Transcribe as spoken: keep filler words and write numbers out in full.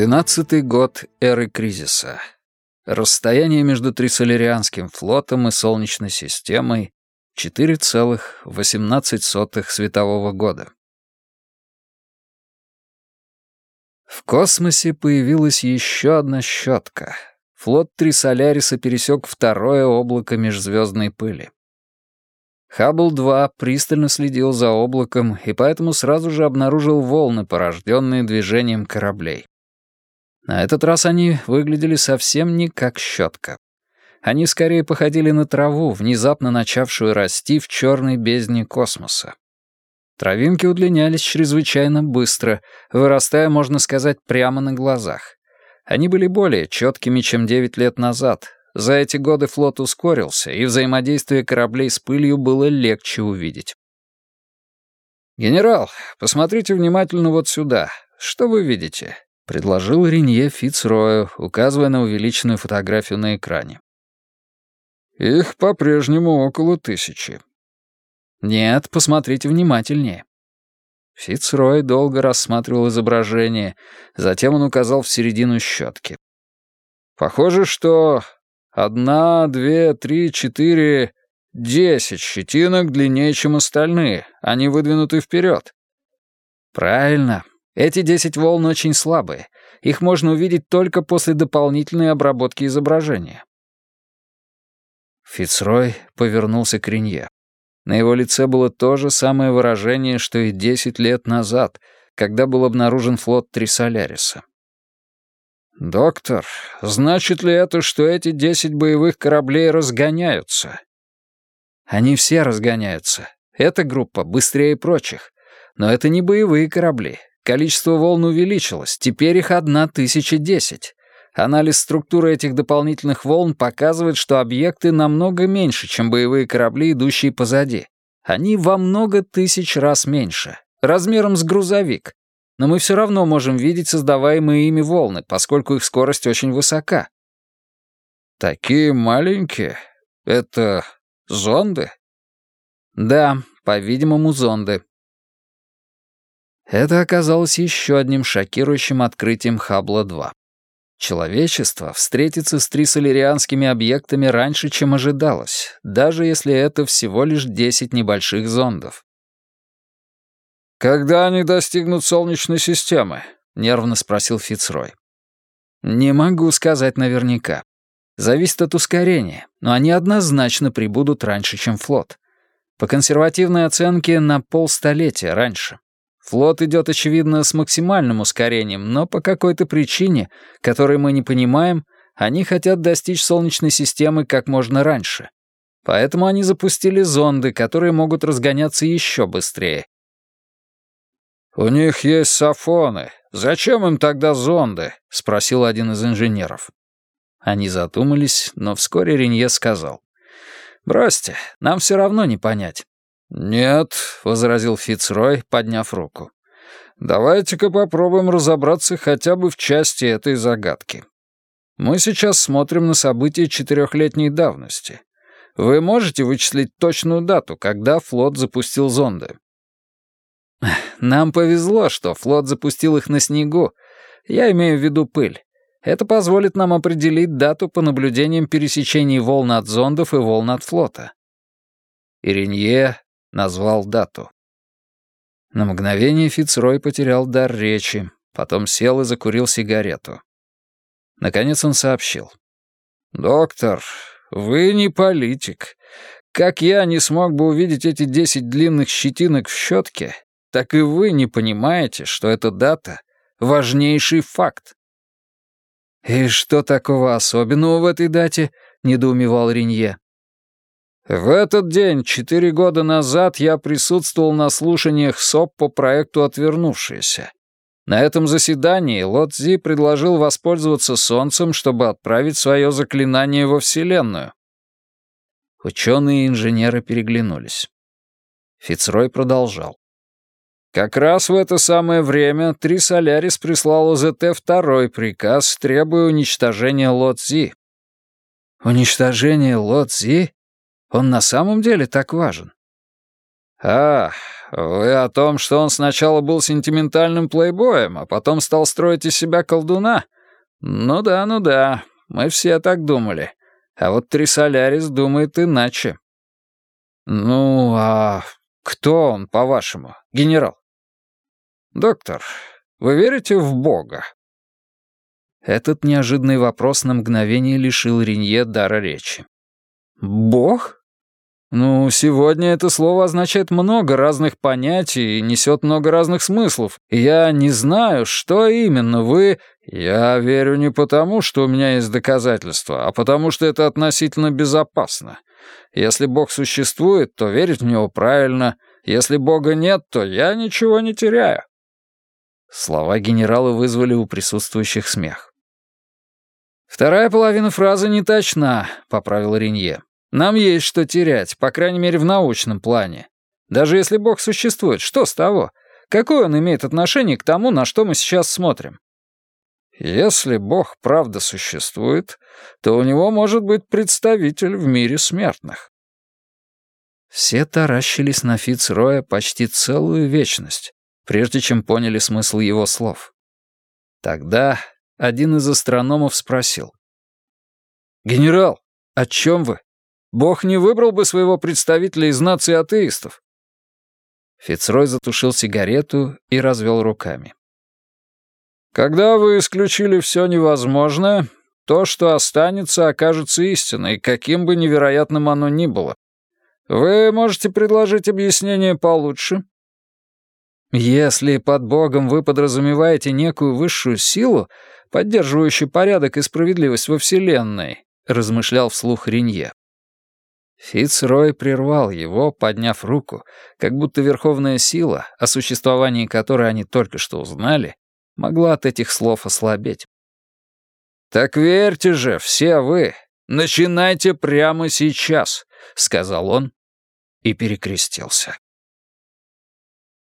Двенадцатый год эры кризиса. Расстояние между Трисоларианским флотом и Солнечной системой — четыре целых восемнадцать сотых светового года. В космосе появилась еще одна щетка. Флот Трисоляриса пересек второе облако межзвездной пыли. Хаббл-два пристально следил за облаком и поэтому сразу же обнаружил волны, порожденные движением кораблей. На этот раз они выглядели совсем не как щетка. Они скорее походили на траву, внезапно начавшую расти в черной бездне космоса. Травинки удлинялись чрезвычайно быстро, вырастая, можно сказать, прямо на глазах. Они были более четкими, чем девять лет назад. За эти годы флот ускорился, и взаимодействие кораблей с пылью было легче увидеть. «Генерал, посмотрите внимательно вот сюда. Что вы видите?» — предложил Ренье Фицрою, указывая на увеличенную фотографию на экране. «Их по-прежнему около тысячи». «Нет, посмотрите внимательнее». Фицрой долго рассматривал изображение, затем он указал в середину щетки. «Похоже, что одна, две, три, четыре, десять щетинок длиннее, чем остальные. Они выдвинуты вперед». «Правильно. Эти десять волн очень слабые. Их можно увидеть только после дополнительной обработки изображения». Фицрой повернулся к Ренье. На его лице было то же самое выражение, что и десять лет назад, когда был обнаружен флот Трисоляриса. «Доктор, значит ли это, что эти десять боевых кораблей разгоняются?» «Они все разгоняются. Эта группа быстрее прочих. Но это не боевые корабли. Количество волн увеличилось, теперь их одна тысяча десять. Анализ структуры этих дополнительных волн показывает, что объекты намного меньше, чем боевые корабли, идущие позади. Они во много тысяч раз меньше, размером с грузовик. Но мы все равно можем видеть создаваемые ими волны, поскольку их скорость очень высока». «Такие маленькие? Это зонды?» «Да, по-видимому, зонды». Это оказалось еще одним шокирующим открытием Хаббла-два. Человечество встретится с трисоларианскими объектами раньше, чем ожидалось, даже если это всего лишь десять небольших зондов. «Когда они достигнут Солнечной системы?» — нервно спросил Фицрой. «Не могу сказать наверняка. Зависит от ускорения, но они однозначно прибудут раньше, чем флот. По консервативной оценке, на полстолетия раньше. Флот идет, очевидно, с максимальным ускорением, но по какой-то причине, которой мы не понимаем, они хотят достичь Солнечной системы как можно раньше. Поэтому они запустили зонды, которые могут разгоняться еще быстрее». «У них есть сафоны. Зачем им тогда зонды?» — спросил один из инженеров. Они задумались, но вскоре Ренье сказал: «Бросьте, нам все равно не понять». «Нет», — возразил Фицрой, подняв руку. «Давайте-ка попробуем разобраться хотя бы в части этой загадки. Мы сейчас смотрим на события четырехлетней давности. Вы можете вычислить точную дату, когда флот запустил зонды?» «Нам повезло, что флот запустил их на снегу. Я имею в виду пыль. Это позволит нам определить дату по наблюдениям пересечений волн от зондов и волн от флота». Иринье назвал дату. На мгновение Фицрой потерял дар речи, потом сел и закурил сигарету. Наконец он сообщил: «Доктор, вы не политик. Как я не смог бы увидеть эти десять длинных щетинок в щетке, так и вы не понимаете, что эта дата — важнейший факт». «И что такого особенного в этой дате?» — недоумевал Ренье. «В этот день, четыре года назад, я присутствовал на слушаниях СОП по проекту «Отвернувшиеся». На этом заседании Ло Цзи предложил воспользоваться Солнцем, чтобы отправить свое заклинание во Вселенную». Ученые и инженеры переглянулись. Фицрой продолжал. «Как раз в это самое время Трисолярис прислал ОЗТ второй приказ, требуя уничтожения Ло Цзи». «Уничтожение Ло Цзи? Он на самом деле так важен?» «А, вы о том, что он сначала был сентиментальным плейбоем, а потом стал строить из себя колдуна? Ну да, ну да, мы все так думали. А вот Трисолярис думает иначе». «Ну, а кто он, по-вашему, генерал?» «Доктор, вы верите в Бога?» Этот неожиданный вопрос на мгновение лишил Ренье дара речи. «Бог? Ну, сегодня это слово означает много разных понятий и несет много разных смыслов. И я не знаю, что именно вы...» «Я верю не потому, что у меня есть доказательства, а потому что это относительно безопасно. Если Бог существует, то верить в него правильно. Если Бога нет, то я ничего не теряю». Слова генерала вызвали у присутствующих смех. «Вторая половина фразы не точна», — поправил Ренье. «Нам есть что терять, по крайней мере, в научном плане. Даже если Бог существует, что с того? Какое он имеет отношение к тому, на что мы сейчас смотрим?» «Если Бог правда существует, то у него может быть представитель в мире смертных». Все таращились на Фицроя почти целую вечность, прежде чем поняли смысл его слов. Тогда один из астрономов спросил: «Генерал, о чем вы? Бог не выбрал бы своего представителя из нации атеистов?» Фицрой затушил сигарету и развел руками. «Когда вы исключили все невозможное, то, что останется, окажется истиной, каким бы невероятным оно ни было. Вы можете предложить объяснение получше?» «Если под Богом вы подразумеваете некую высшую силу, поддерживающую порядок и справедливость во Вселенной», — размышлял вслух Ренье. Фицрой прервал его, подняв руку, как будто верховная сила, о существовании которой они только что узнали, могла от этих слов ослабеть. «Так верьте же, все вы! Начинайте прямо сейчас!» — сказал он и перекрестился.